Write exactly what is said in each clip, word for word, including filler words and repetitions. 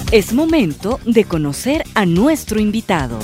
Es momento de conocer a nuestro invitado.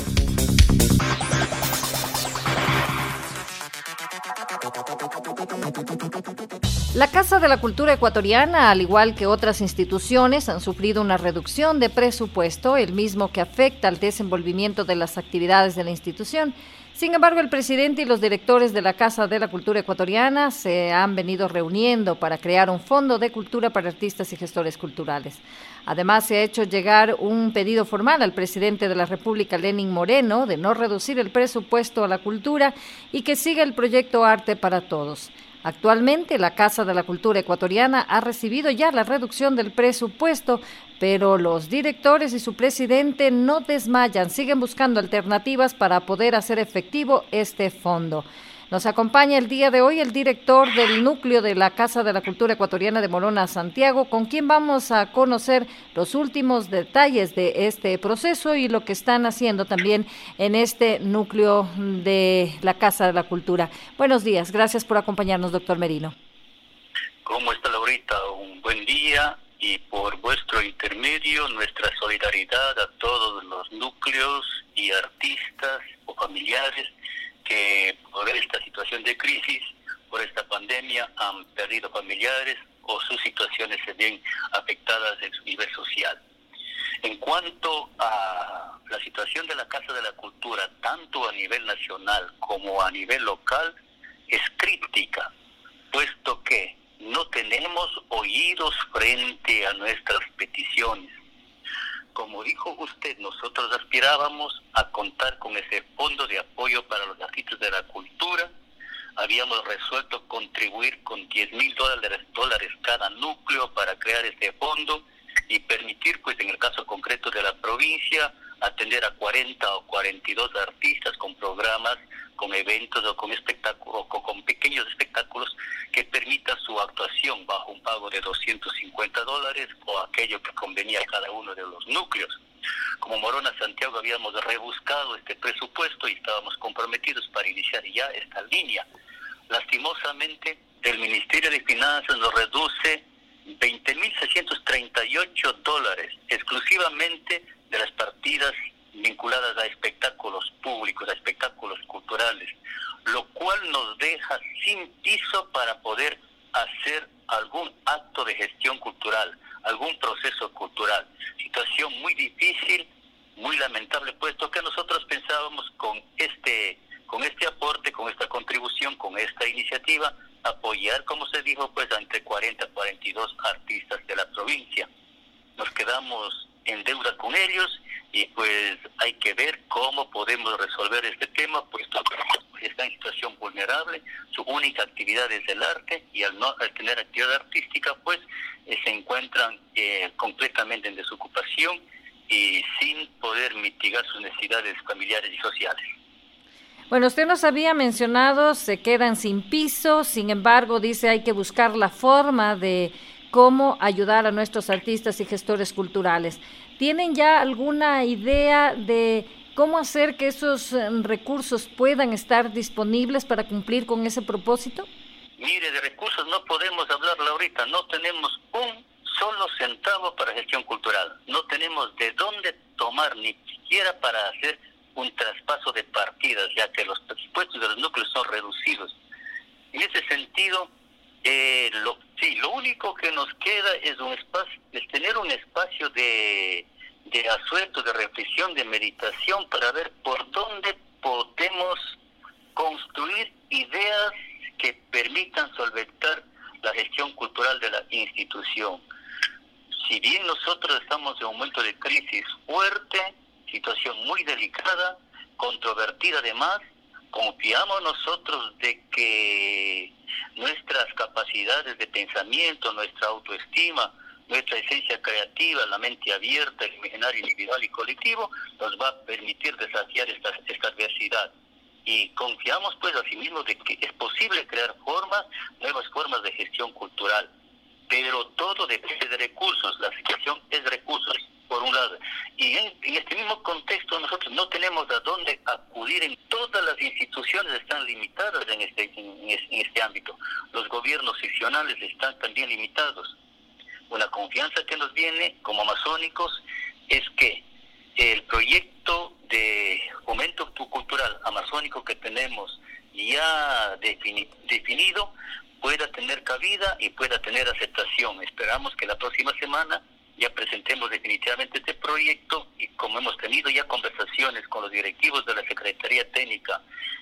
La Casa de la Cultura Ecuatoriana, al igual que otras instituciones, han sufrido una reducción de presupuesto, el mismo que afecta al desenvolvimiento de las actividades de la institución. Sin embargo, el presidente y los directores de la Casa de la Cultura Ecuatoriana se han venido reuniendo para crear un fondo de cultura para artistas y gestores culturales. Además, se ha hecho llegar un pedido formal al presidente de la República, Lenín Moreno, de no reducir el presupuesto a la cultura y que siga el proyecto Arte para Todos. Actualmente, la Casa de la Cultura Ecuatoriana ha recibido ya la reducción del presupuesto, pero los directores y su presidente no desmayan, siguen buscando alternativas para poder hacer efectivo este fondo. Nos acompaña el día de hoy el director del núcleo de la Casa de la Cultura Ecuatoriana de Morona, Santiago, con quien vamos a conocer los últimos detalles de este proceso y lo que están haciendo también en este núcleo de la Casa de la Cultura. Buenos días, gracias por acompañarnos, doctor Merino. ¿Cómo está, Laurita? Un buen día y por vuestro intermedio nuestra solidaridad a todos los núcleos y artistas o familiares que por esta situación de crisis, por esta pandemia, han perdido familiares o sus situaciones se ven afectadas en su nivel social. En cuanto a la situación de la Casa de la Cultura, tanto a nivel nacional como a nivel local, es crítica, puesto que no tenemos oídos frente a nuestras peticiones. Como dijo usted, nosotros aspirábamos a contar con ese fondo de apoyo para los artistas de la cultura. Habíamos resuelto contribuir con diez mil dólares, dólares cada núcleo para crear este fondo y permitir, pues en el caso concreto de la provincia, atender a cuarenta o cuarenta y dos artistas con programas, con eventos o con espectáculos, o con pequeños espectáculos que permitan su actuación bajo un pago de doscientos cincuenta dólares o aquello que convenía a cada uno de los núcleos. Como Morona Santiago habíamos rebuscado este presupuesto y estábamos comprometidos para iniciar ya esta línea. Lastimosamente, el Ministerio de Finanzas nos reduce veinte mil seiscientos treinta y ocho dólares exclusivamente de las partidas vinculadas a espectáculos públicos, a espectáculos culturales, lo cual nos deja sin piso para poder hacer algún acto de gestión cultural, algún proceso cultural. Situación muy difícil, muy lamentable, puesto que nosotros pensábamos con este, con este aporte, con esta contribución, con esta iniciativa, apoyar, como se dijo, pues entre cuarenta y cuarenta y dos artistas de la provincia. Nos quedamos en deuda con ellos y pues hay que ver cómo podemos resolver este tema, puesto que está en situación vulnerable, su única actividad es el arte y al no al tener actividad artística pues eh, se encuentran eh, completamente en desocupación y sin poder mitigar sus necesidades familiares y sociales. Bueno, usted nos había mencionado, se quedan sin piso, sin embargo dice hay que buscar la forma de cómo ayudar a nuestros artistas y gestores culturales. ¿Tienen ya alguna idea de cómo hacer que esos recursos puedan estar disponibles para cumplir con ese propósito? Mire, de recursos no podemos hablar ahorita, no tenemos un solo centavo para gestión cultural, no tenemos de dónde tomar ni siquiera para hacer un traspaso de partidas, ya que los presupuestos de los núcleos son reducidos. En ese sentido, eh, lo, sí, lo único que nos queda es un espacio, es tener un espacio de, de asueto, de reflexión, de meditación, para ver por dónde podemos construir ideas que permitan solventar la gestión cultural de la institución. Si bien nosotros estamos en un momento de crisis fuerte, situación muy delicada, controvertida además, confiamos nosotros de que nuestras capacidades de pensamiento, nuestra autoestima, nuestra esencia creativa, la mente abierta, el imaginario individual y colectivo, nos va a permitir desafiar esta, esta adversidad. Y confiamos pues asimismo de que es posible crear formas, nuevas formas de gestión cultural. Pero todo depende de recursos, la situación es recursos, por un lado. Y en, en este mismo contexto nosotros no tenemos a dónde acudir, en todas las instituciones están limitadas en este, en, en este ámbito. Los gobiernos seccionales están también limitados. Una confianza que nos viene como amazónicos es que el proyecto de fomento cultural amazónico que tenemos ya defini- definido pueda tener cabida y pueda tener aceptación. Esperamos que la próxima semana ya presentemos definitivamente este proyecto y como hemos tenido ya conversaciones con los directivos de la Secretaría Técnica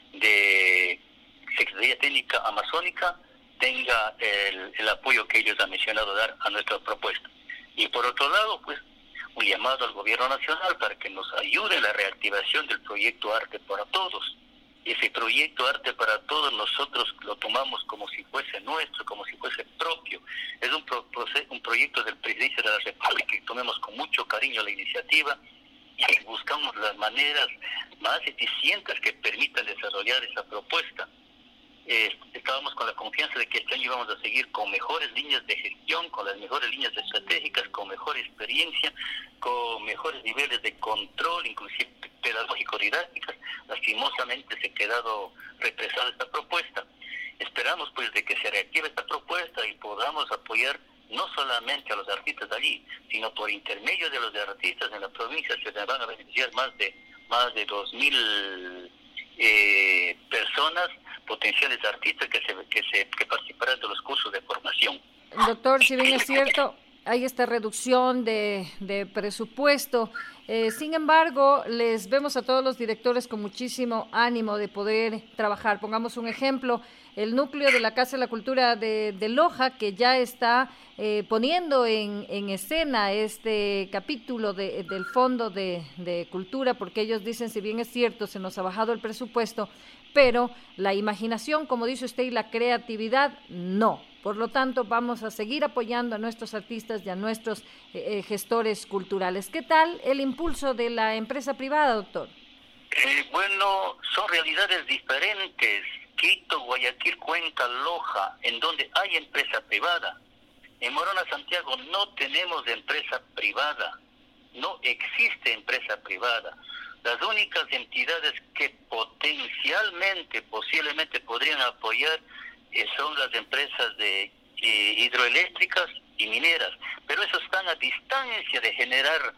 de Secretaría Técnica Amazónica, tenga el, el apoyo que ellos han mencionado dar a nuestra propuesta. Y por otro lado, pues, un llamado al gobierno nacional para que nos ayude en la reactivación del proyecto Arte para Todos. Ese proyecto Arte para Todos nosotros lo tomamos como si fuese nuestro, como si fuese propio. Es un, pro, un proyecto del presidente de la República y tomemos con mucho cariño la iniciativa y buscamos las maneras más eficientes que permitan desarrollar esa propuesta. Eh, estábamos con la confianza de que este año íbamos a seguir con mejores líneas de gestión, con las mejores líneas estratégicas, con mejor experiencia, con mejores niveles de control, inclusive pedagógico-didácticas. Lastimosamente se ha quedado represada esta propuesta. Esperamos pues de que se reactive esta propuesta y podamos apoyar no solamente a los artistas de allí, sino por intermedio de los artistas en la provincia se van a beneficiar más de más de dos mil eh, personas, potenciales artistas que se que se que participarán de los cursos de formación. Doctor, si bien es cierto, hay esta reducción de, de presupuesto, eh, sin embargo, les vemos a todos los directores con muchísimo ánimo de poder trabajar. Pongamos un ejemplo, el núcleo de la Casa de la Cultura de, de Loja, que ya está eh, poniendo en, en escena este capítulo de, del Fondo de, de Cultura, porque ellos dicen, si bien es cierto, se nos ha bajado el presupuesto, pero la imaginación, como dice usted, y la creatividad, no. Por lo tanto, vamos a seguir apoyando a nuestros artistas y a nuestros eh, gestores culturales. ¿Qué tal el impulso de la empresa privada, doctor? Eh, bueno, son realidades diferentes. Quito, Guayaquil, Cuenca, Loja, en donde hay empresa privada. En Morona, Santiago, no tenemos empresa privada. No existe empresa privada. Las únicas entidades que potencialmente, posiblemente podrían apoyar eh, son las empresas de eh, hidroeléctricas y mineras, pero esos están a distancia de generar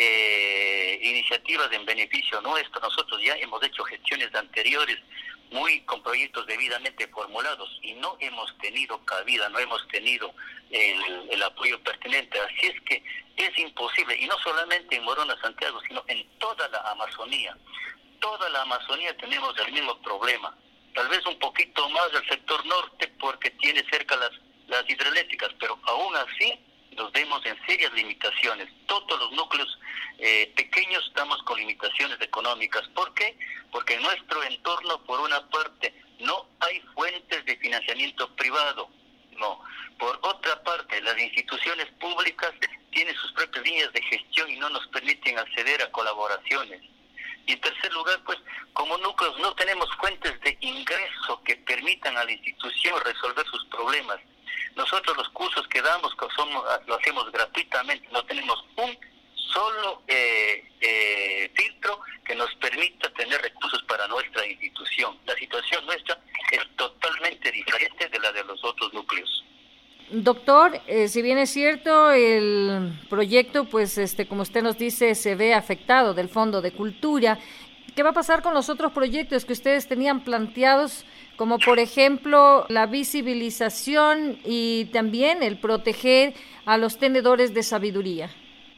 eh, iniciativas en beneficio nuestro. Nosotros ya hemos hecho gestiones anteriores muy con proyectos debidamente formulados y no hemos tenido cabida, no hemos tenido el, el apoyo pertinente. Así es que es imposible, y no solamente en Morona, Santiago, sino en toda la Amazonía. Toda la Amazonía tenemos el mismo problema. Tal vez un poquito más del sector norte porque tiene cerca las, las hidroeléctricas, pero aún así nos vemos en serias limitaciones. Todos los núcleos eh, pequeños estamos con limitaciones económicas. ¿Por qué? Porque en nuestro entorno, por una parte, no hay fuentes de financiamiento privado. No. Por otra parte, las instituciones públicas tienen sus propias líneas de gestión y no nos permiten acceder a colaboraciones. Y en tercer lugar, pues, como núcleos no tenemos fuentes de ingreso que permitan a la institución resolver sus problemas. Nosotros los cursos que damos somos, lo hacemos gratuitamente, no tenemos un solo eh, eh, filtro que nos permita tener recursos para nuestra institución. La situación nuestra es totalmente diferente de la de los otros núcleos. Doctor, eh, si bien es cierto, el proyecto, pues, este, como usted nos dice, se ve afectado del Fondo de Cultura. ¿Qué va a pasar con los otros proyectos que ustedes tenían planteados, como por ejemplo la visibilización y también el proteger a los tenedores de sabiduría?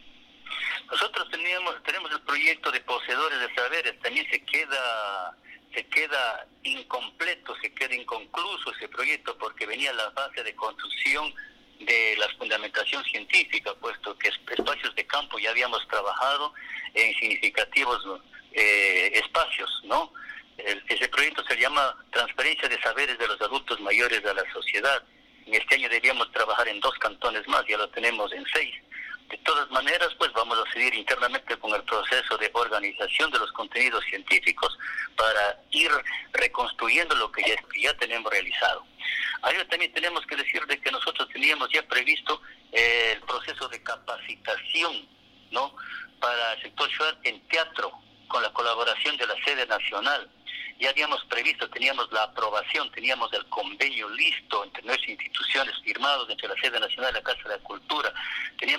Nosotros teníamos, tenemos el proyecto de poseedores de saberes, también se queda... se queda incompleto, se queda inconcluso ese proyecto porque venía la fase de construcción de la fundamentación científica, puesto que espacios de campo ya habíamos trabajado en significativos eh, espacios, ¿no? El, ese proyecto se llama Transferencia de Saberes de los Adultos Mayores a la Sociedad. En este año debíamos trabajar en dos cantones más, ya lo tenemos en seis. De todas maneras, pues vamos a seguir internamente con el proceso de organización de los contenidos científicos para ir reconstruyendo lo que ya, ya tenemos realizado. Ahora también tenemos que decir de que nosotros teníamos ya previsto eh, el proceso de capacitación, ¿no?, para el sector social en teatro, con la colaboración de la sede nacional. Ya habíamos previsto, teníamos la aprobación, teníamos el convenio listo entre nuestras instituciones firmados entre la sede nacional y la Casa de la Cultura, teníamos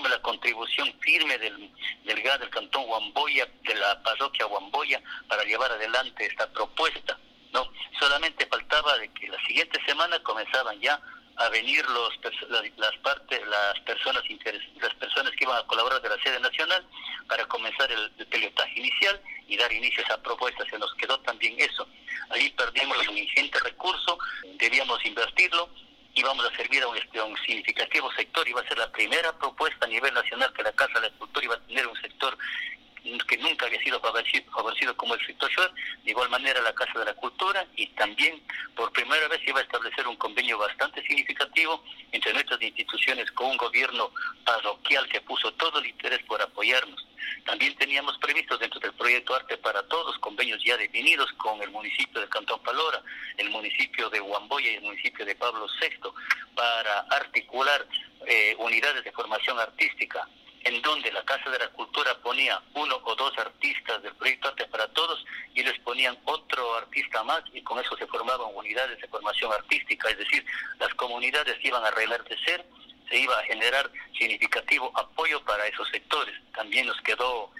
tuvimos la contribución firme del delegado del Cantón Huamboya, de la parroquia Huamboya, para llevar adelante esta propuesta, ¿no? Solamente faltaba de que la siguiente semana comenzaban ya a venir los las, las partes las personas interes, las personas que iban a colaborar de la sede nacional para comenzar el, el pilotaje inicial y dar inicio a esa propuesta. Se nos quedó también eso. Ahí perdimos un ingente recurso, debíamos invertirlo y vamos a servir a un, a un significativo sector. Iba a ser la primera propuesta a nivel nacional que la Casa de la Cultura iba a tener un sector que nunca había sido favorecido, favorecido como el sector shore, de igual manera la Casa de la Cultura, y también por primera vez iba a establecer un convenio bastante significativo entre nuestras instituciones con un gobierno parroquial que puso todo el interés por apoyarnos. También teníamos previstos dentro del proyecto Arte para Todos convenios ya definidos con el municipio del Cantón Palora, el municipio de Huamboya y el municipio de Pablo sexto para articular eh, unidades de formación artística, en donde la Casa de la Cultura ponía uno o dos artistas del proyecto Arte para Todos y les ponían otro artista más, y con eso se formaban unidades de formación artística, es decir, las comunidades iban a arreglar de ser, se iba a generar significativo apoyo para esos sectores. También nos quedó,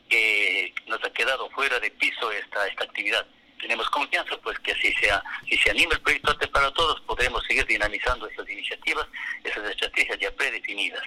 eh, nos ha quedado fuera de piso esta, esta actividad. Tenemos confianza pues que si se, si se anima el proyecto Arte para Todos, podremos seguir dinamizando esas iniciativas, esas estrategias ya predefinidas.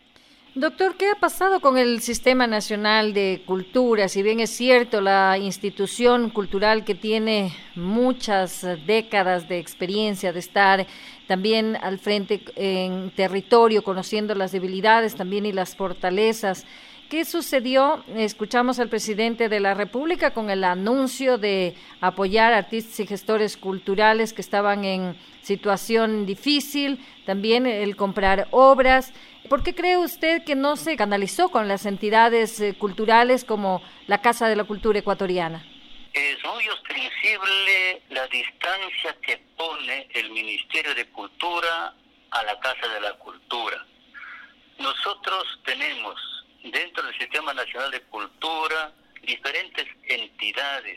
Doctor, ¿qué ha pasado con el Sistema Nacional de Cultura? Si bien es cierto, la institución cultural que tiene muchas décadas de experiencia de estar también al frente en territorio, conociendo las debilidades también y las fortalezas, ¿qué sucedió? Escuchamos al presidente de la República con el anuncio de apoyar a artistas y gestores culturales que estaban en situación difícil, también el comprar obras. ¿Por qué cree usted que no se canalizó con las entidades eh, culturales como la Casa de la Cultura Ecuatoriana? Es muy ostensible la distancia que pone el Ministerio de Cultura a la Casa de la Cultura. Nosotros tenemos dentro del Sistema Nacional de Cultura diferentes entidades,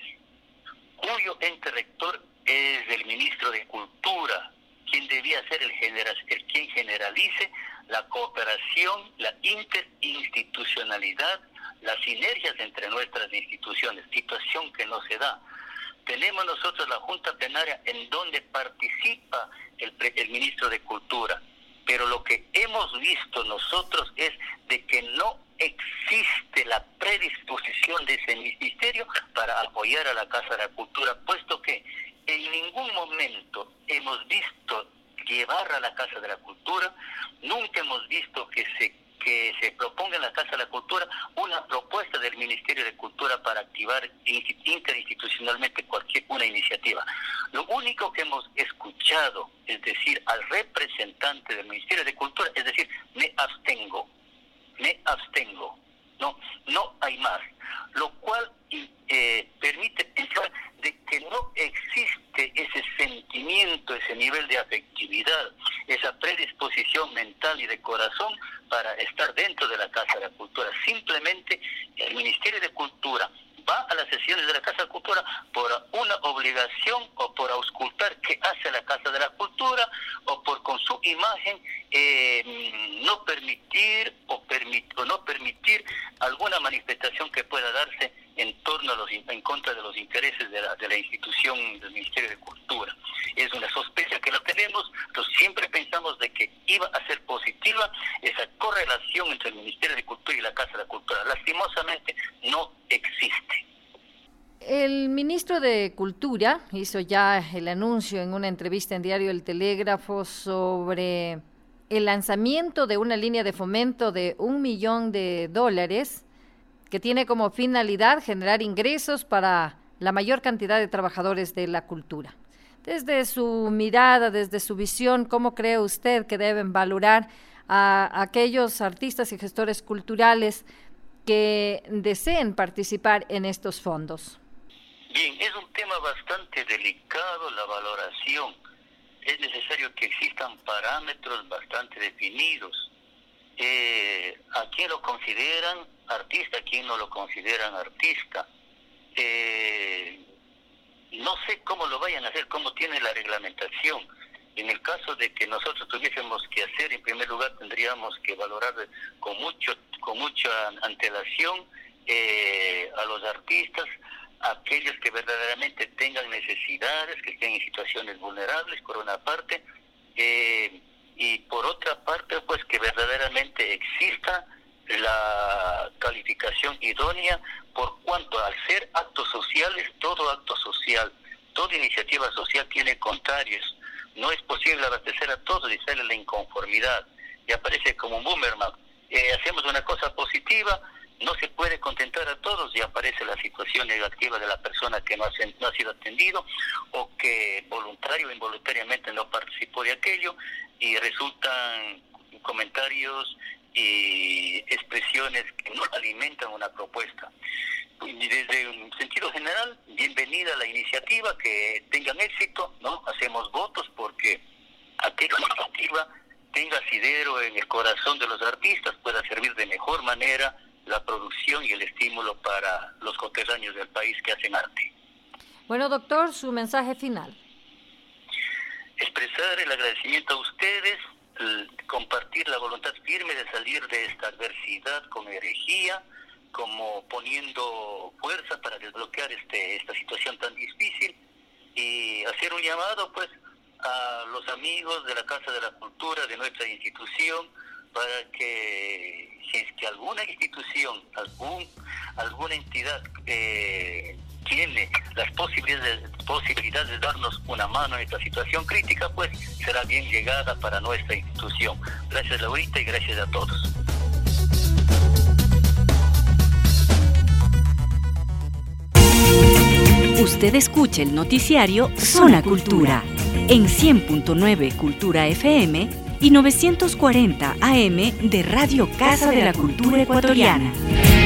cuyo ente rector es el ministro de Cultura, quien debía ser el, genera, el quien generalice la cooperación, la interinstitucionalidad, las sinergias entre nuestras instituciones, situación que no se da. Tenemos nosotros la Junta Plenaria en donde participa el, el ministro de Cultura, pero lo que hemos visto nosotros es de que no existe la predisposición de ese ministerio para apoyar a la Casa de la Cultura, puesto que en ningún momento hemos visto llevar a la Casa de la Cultura, nunca hemos visto que se que se proponga en la Casa de la Cultura una propuesta del Ministerio de Cultura para activar interinstitucionalmente cualquier una iniciativa. Lo único que hemos escuchado, es decir, al representante del Ministerio de Cultura, es decir, me abstengo, me abstengo, no, no hay más, lo cual eh, permite pensar de que no existe ese sentimiento, ese nivel de afectividad, esa predisposición mental y de corazón para estar dentro de la Casa de la Cultura. Simplemente el Ministerio de Cultura va a las sesiones de la Casa de la Cultura por una obligación o por auscultar qué hace la Casa de la Cultura, o por con su imagen eh, no permitir o, permit, o no permitir alguna manifestación que pueda darse en torno a los en contra de los intereses de la, de la institución del Ministerio de Cultura. Es una sospecha que la tenemos, entonces siempre pensamos de que iba a ser positiva esa correlación entre el Ministerio de Cultura y la Casa de la Cultura. Lastimosamente no existe. El ministro de Cultura hizo ya el anuncio en una entrevista en Diario El Telégrafo sobre el lanzamiento de una línea de fomento de un millón de dólares que tiene como finalidad generar ingresos para la mayor cantidad de trabajadores de la cultura. Desde su mirada, desde su visión, ¿cómo cree usted que deben valorar a aquellos artistas y gestores culturales que deseen participar en estos fondos? Bien, es un tema bastante delicado la valoración. Es necesario que existan parámetros bastante definidos. Eh, ¿A quién lo consideran artista? ¿A quién no lo consideran artista? Eh, no sé cómo lo vayan a hacer, cómo tiene la reglamentación, En el caso de que nosotros tuviésemos que hacer, en primer lugar tendríamos que valorar con mucho con mucha antelación eh, a los artistas, aquellos que verdaderamente tengan necesidades, que estén en situaciones vulnerables, por una parte, eh, y por otra parte, pues que verdaderamente exista la calificación idónea, por cuanto al ser actos sociales, todo acto social, toda iniciativa social tiene contrarios. No es posible abastecer a todos y sale la inconformidad y aparece como un boomerang. Eh, hacemos una cosa positiva, no se puede contentar a todos y aparece la situación negativa de la persona que no ha, no ha sido atendido o que voluntario o involuntariamente no participó de aquello, y resultan comentarios y expresiones que no alimentan una propuesta. Y desde un sentido general, bienvenida a la iniciativa, que tengan éxito, ¿no? Hacemos votos porque aquella iniciativa tenga asidero en el corazón de los artistas, pueda servir de mejor manera la producción y el estímulo para los coterráneos del país que hacen arte. Bueno, doctor, su mensaje final. Expresar el agradecimiento a ustedes, compartir la voluntad firme de salir de esta adversidad con herejía, como poniendo fuerza para desbloquear este esta situación tan difícil, y hacer un llamado pues a los amigos de la Casa de la Cultura, de nuestra institución, para que si es que alguna institución, algún alguna entidad eh, tiene las posibilidades, posibilidades de darnos una mano en esta situación crítica, pues será bien llegada para nuestra institución. Gracias, Laurita, y gracias a todos. Usted escucha el noticiario Zona Cultura en cien punto nueve Cultura F M y novecientos cuarenta A M de Radio Casa de la Cultura Ecuatoriana.